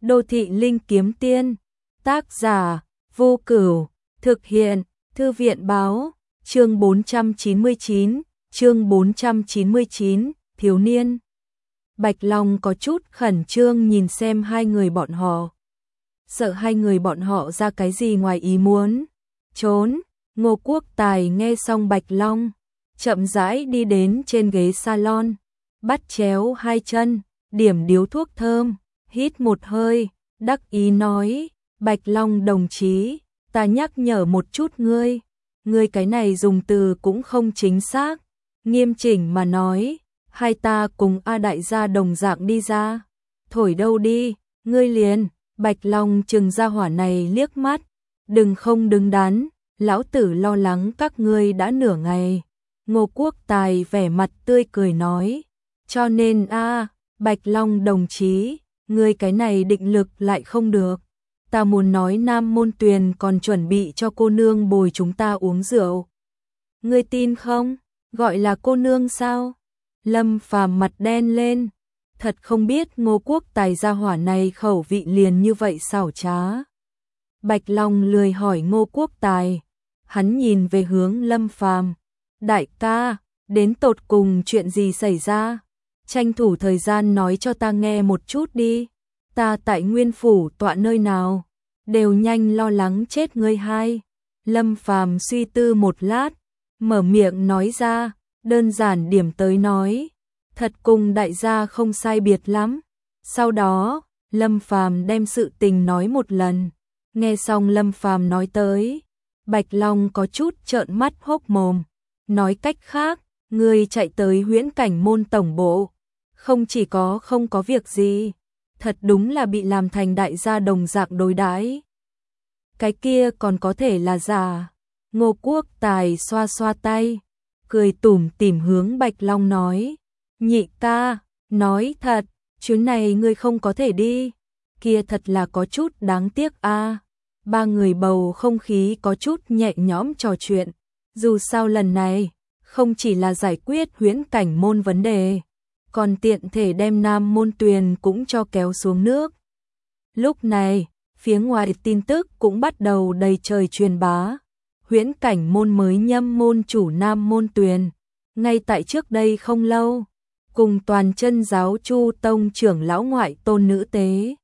Đô thị linh kiếm tiên, tác giả Vô Cửu, thực hiện Thư viện báo, chương 499, thiếu niên. Bạch Long có chút khẩn trương nhìn xem hai người bọn họ. Sợ hai người bọn họ ra cái gì ngoài ý muốn. Trốn, Ngô Quốc Tài nghe xong Bạch Long, chậm rãi đi đến trên ghế salon, bắt chéo hai chân, điểm điếu thuốc thơm, hít một hơi, đắc ý nói, Bạch Long đồng chí, ta nhắc nhở một chút ngươi cái này dùng từ cũng không chính xác, nghiêm chỉnh mà nói, hai ta cùng A đại gia đồng dạng đi ra, thổi đâu đi, ngươi liền, Bạch Long chừng ra hỏa này liếc mắt, đừng không đứng đắn, lão tử lo lắng các ngươi đã nửa ngày. Ngô Quốc Tài vẻ mặt tươi cười nói, cho nên Bạch Long đồng chí, ngươi cái này định lực lại không được. Ta muốn nói Nam Môn Tuyền còn chuẩn bị cho cô nương bồi chúng ta uống rượu. Ngươi tin không? Gọi là cô nương sao? Lâm Phàm mặt đen lên. Thật không biết Ngô Quốc Tài gia hỏa này khẩu vị liền như vậy xảo trá. Bạch Long lười hỏi Ngô Quốc Tài. Hắn nhìn về hướng Lâm Phàm. Đại ca, đến tột cùng chuyện gì xảy ra? Tranh thủ thời gian nói cho ta nghe một chút đi. Ta tại Nguyên Phủ tọa nơi nào? Đều nhanh lo lắng chết ngươi hai. Lâm Phàm suy tư một lát, mở miệng nói ra, đơn giản điểm tới nói. Thật cùng đại gia không sai biệt lắm. Sau đó, Lâm Phàm đem sự tình nói một lần. Nghe xong Lâm Phàm nói tới, Bạch Long có chút trợn mắt hốc mồm. Nói cách khác, ngươi chạy tới Huyễn Cảnh Môn tổng bộ, không chỉ có không có việc gì, thật đúng là bị làm thành đại gia đồng dạng đối đãi. Cái kia còn có thể là giả. Ngô Quốc Tài xoa xoa tay, cười tủm tỉm hướng Bạch Long nói, nhị ca, nói thật, chuyến này ngươi không có thể đi, kia thật là có chút đáng tiếc a. Ba người bầu không khí có chút nhẹ nhõm trò chuyện, dù sao lần này, không chỉ là giải quyết Huyễn Cảnh Môn vấn đề, còn tiện thể đem Nam Môn Tuyền cũng cho kéo xuống nước. Lúc này, phía ngoài tin tức cũng bắt đầu đầy trời truyền bá. Huyễn Cảnh Môn mới nhâm môn chủ Nam Môn Tuyền, ngay tại trước đây không lâu, cùng Toàn Chân giáo Chu Tông trưởng lão ngoại tôn nữ tế.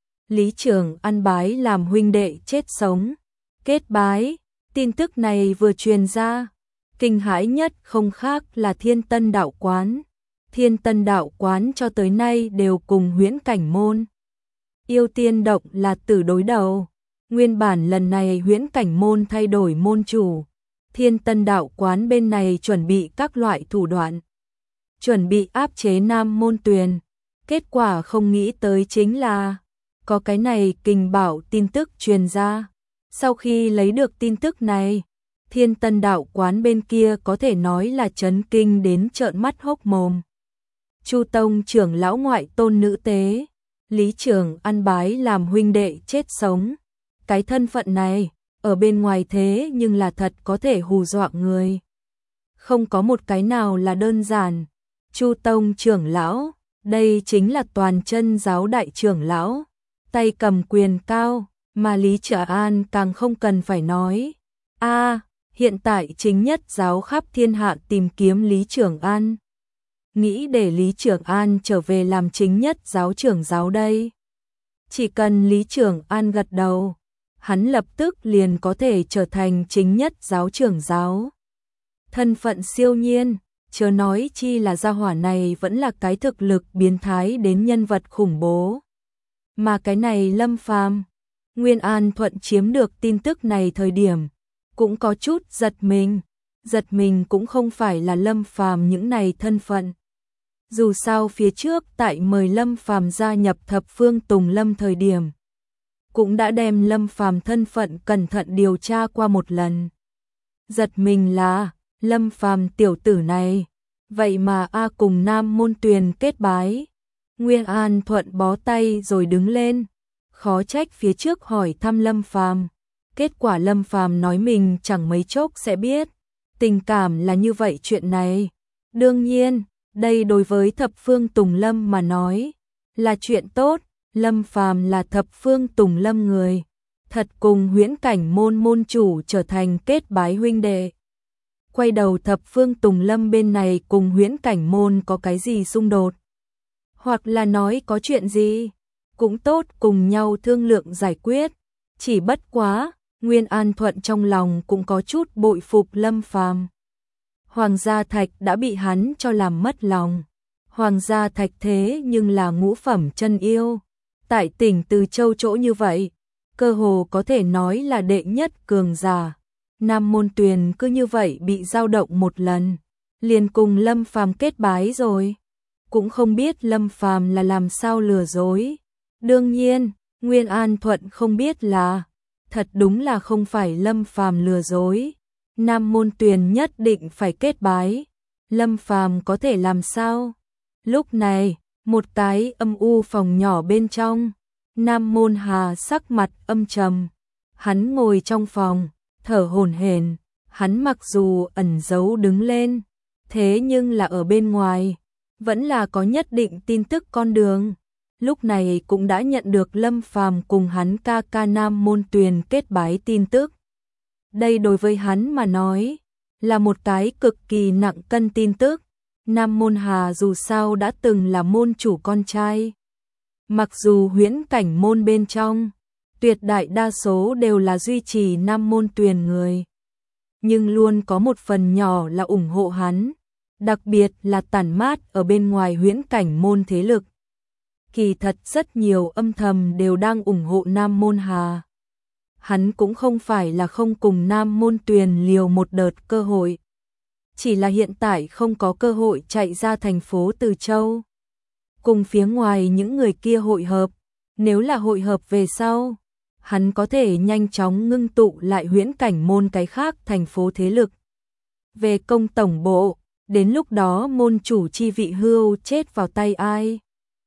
Lý Trường An bái làm huynh đệ chết sống, kết bái, tin tức này vừa truyền ra, kinh hãi nhất không khác là Thiên Tân đạo quán. Thiên Tân đạo quán cho tới nay đều cùng Huyễn Cảnh Môn Yêu Tiên Động là tử đối đầu. Nguyên bản lần này Huyễn Cảnh Môn thay đổi môn chủ, Thiên Tân đạo quán bên này chuẩn bị các loại thủ đoạn, chuẩn bị áp chế Nam Môn Tuyền. Kết quả không nghĩ tới chính là có cái này kình bảo tin tức truyền ra. Sau khi lấy được tin tức này, Thiên Tân đạo quán bên kia có thể nói là chấn kinh đến trợn mắt hốc mồm. Chu Tông trưởng lão ngoại tôn nữ tế, Lý Trường An bái làm huynh đệ chết sống. Cái thân phận này, ở bên ngoài thế nhưng là thật có thể hù dọa người. Không có một cái nào là đơn giản. Chu Tông trưởng lão, đây chính là Toàn Chân giáo đại trưởng lão, tay cầm quyền cao, mà Lý Trường An càng không cần phải nói. Hiện tại chính nhất giáo khắp thiên hạ tìm kiếm Lý Trường An. Nghĩ để Lý Trường An trở về làm chính nhất giáo trưởng giáo đây. Chỉ cần Lý Trường An gật đầu, hắn lập tức liền có thể trở thành chính nhất giáo trưởng giáo. Thân phận siêu nhiên, chớ nói chi là gia hỏa này vẫn là cái thực lực biến thái đến nhân vật khủng bố. Mà cái này Lâm Phàm, Nguyên An Thuận chiếm được tin tức này thời điểm, cũng có chút giật mình cũng không phải là Lâm Phàm những này thân phận. Dù sao phía trước tại mời Lâm Phàm gia nhập Thập Phương Tùng Lâm thời điểm, cũng đã đem Lâm Phàm thân phận cẩn thận điều tra qua một lần. Giật mình là, Lâm Phàm tiểu tử này, vậy mà cùng Nam Môn Tuyền kết bái. Nguyên An Thuận bó tay rồi đứng lên, khó trách phía trước hỏi thăm Lâm Phàm. Kết quả Lâm Phàm nói mình chẳng mấy chốc sẽ biết, tình cảm là như vậy chuyện này. Đương nhiên, đây đối với Thập Phương Tùng Lâm mà nói, là chuyện tốt, Lâm Phàm là Thập Phương Tùng Lâm người, thật cùng Huyễn Cảnh môn môn chủ trở thành kết bái huynh đệ. Quay đầu Thập Phương Tùng Lâm bên này cùng Huyễn Cảnh môn có cái gì xung đột? Hoặc là nói có chuyện gì? Cũng tốt cùng nhau thương lượng giải quyết. Chỉ bất quá, Nguyên An Thuận trong lòng cũng có chút bội phục Lâm Phàm. Hoàng gia thạch đã bị hắn cho làm mất lòng. Hoàng gia thạch thế nhưng là ngũ phẩm chân yêu. Tại tỉnh Từ Châu chỗ như vậy, cơ hồ có thể nói là đệ nhất cường giả. Nam Môn Tuyền cứ như vậy bị dao động một lần, liền cùng Lâm Phàm kết bái rồi. Cũng không biết Lâm Phàm là làm sao lừa dối. Đương nhiên, Nguyên An Thuận không biết là, thật đúng là không phải Lâm Phàm lừa dối. Nam Môn Tuyền nhất định phải kết bái. Lâm Phàm có thể làm sao? Lúc này, một cái âm u phòng nhỏ bên trong, Nam Môn Hà sắc mặt âm trầm. Hắn ngồi trong phòng, thở hổn hển. Hắn mặc dù ẩn giấu đứng lên, thế nhưng là ở bên ngoài, vẫn là có nhất định tin tức con đường. Lúc này cũng đã nhận được Lâm Phàm cùng hắn ca ca Nam Môn Tuyền kết bái tin tức. Đây đối với hắn mà nói, là một cái cực kỳ nặng cân tin tức. Nam Môn Hà dù sao đã từng là môn chủ con trai. Mặc dù Huyễn Cảnh môn bên trong, tuyệt đại đa số đều là duy trì Nam Môn Tuyền người, nhưng luôn có một phần nhỏ là ủng hộ hắn, đặc biệt là tản mát ở bên ngoài Huyễn Cảnh môn thế lực. Kỳ thật rất nhiều âm thầm đều đang ủng hộ Nam Môn Hà. Hắn cũng không phải là không cùng Nam Môn Tuyền liều một đợt cơ hội, chỉ là hiện tại không có cơ hội chạy ra thành phố Từ Châu, cùng phía ngoài những người kia hội hợp. Nếu là hội hợp về sau, hắn có thể nhanh chóng ngưng tụ lại Huyễn Cảnh môn cái khác thành phố thế lực về công tổng bộ. Đến lúc đó môn chủ chi vị hưu chết vào tay ai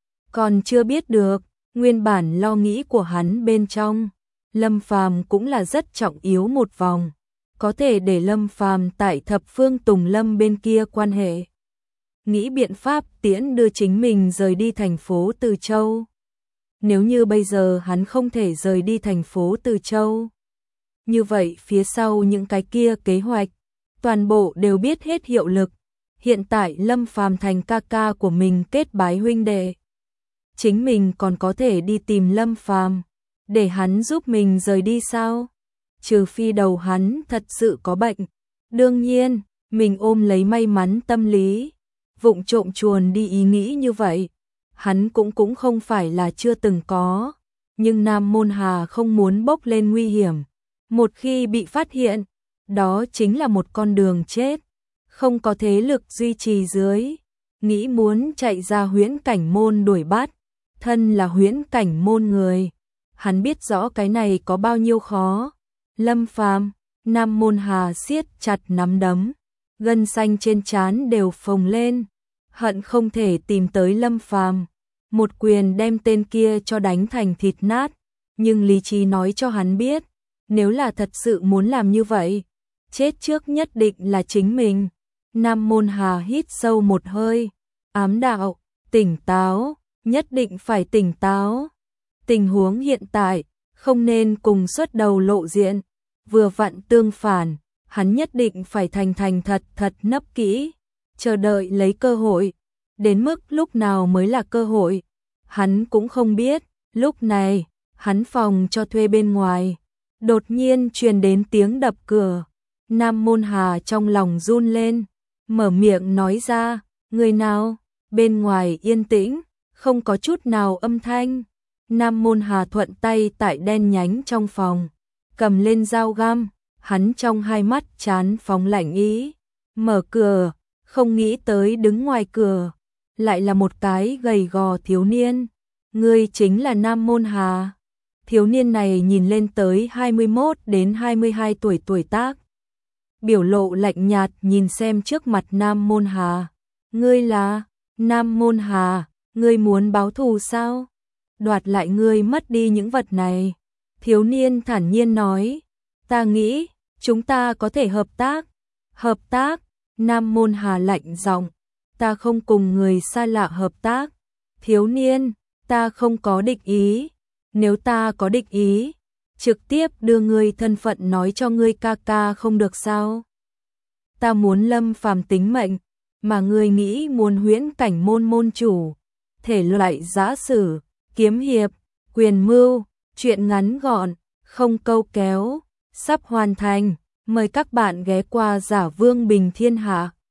còn chưa biết được. Nguyên bản lo nghĩ của hắn bên trong, Lâm Phàm cũng là rất trọng yếu một vòng, có thể để Lâm Phàm tại Thập Phương Tùng Lâm bên kia quan hệ, nghĩ biện pháp tiễn đưa chính mình rời đi thành phố Từ Châu. Nếu như bây giờ hắn không thể rời đi thành phố Từ Châu, như vậy phía sau những cái kia kế hoạch, toàn bộ đều biết hết hiệu lực. Hiện tại Lâm Phàm thành ca ca của mình kết bái huynh đệ, chính mình còn có thể đi tìm Lâm Phàm để hắn giúp mình rời đi sao? Trừ phi đầu hắn thật sự có bệnh. Đương nhiên, mình ôm lấy may mắn tâm lý, vụng trộm chuồn đi ý nghĩ như vậy, hắn cũng không phải là chưa từng có. Nhưng Nam Môn Hà không muốn bốc lên nguy hiểm. Một khi bị phát hiện, đó chính là một con đường chết. Không có thế lực duy trì dưới, nghĩ muốn chạy ra Huyễn Cảnh môn đuổi bắt. Thân là Huyễn Cảnh môn người, hắn biết rõ cái này có bao nhiêu khó. Lâm Phàm, Nam Môn Hà siết chặt nắm đấm, gân xanh trên trán đều phồng lên, hận không thể tìm tới Lâm Phàm, một quyền đem tên kia cho đánh thành thịt nát. Nhưng lý trí nói cho hắn biết, nếu là thật sự muốn làm như vậy, chết trước nhất định là chính mình. Nam Môn Hà hít sâu một hơi, ám đạo, tỉnh táo, nhất định phải tỉnh táo. Tình huống hiện tại, không nên cùng xuất đầu lộ diện, vừa vặn tương phản, hắn nhất định phải thành thật nấp kỹ, chờ đợi lấy cơ hội. Đến mức lúc nào mới là cơ hội, hắn cũng không biết. Lúc này, hắn phòng cho thuê bên ngoài, đột nhiên truyền đến tiếng đập cửa. Nam Môn Hà trong lòng run lên, mở miệng nói ra, người nào? Bên ngoài yên tĩnh, không có chút nào âm thanh. Nam Môn Hà thuận tay tại đen nhánh trong phòng, cầm lên dao găm, hắn trong hai mắt chán phóng lạnh ý, mở cửa, không nghĩ tới đứng ngoài cửa lại là một cái gầy gò thiếu niên. Ngươi chính là Nam Môn Hà? Thiếu niên này nhìn lên tới 21 đến 22 tuổi tác, biểu lộ lạnh nhạt nhìn xem trước mặt Nam Môn Hà. Ngươi là Nam Môn Hà, ngươi muốn báo thù sao? Đoạt lại ngươi mất đi những vật này. Thiếu niên thản nhiên nói, ta nghĩ chúng ta có thể hợp tác. Hợp tác? Nam Môn Hà lạnh giọng, ta không cùng người xa lạ hợp tác. Thiếu niên, ta không có địch ý, nếu ta có địch ý, trực tiếp đưa ngươi thân phận nói cho ngươi ca ca không được sao? Ta muốn Lâm Phàm tính mệnh, mà ngươi nghĩ muốn Huyễn Cảnh môn môn chủ, thể loại giã sử, kiếm hiệp, quyền mưu, truyện ngắn gọn, không câu kéo, sắp hoàn thành, mời các bạn ghé qua Giả Vương Bình Thiên Hạ.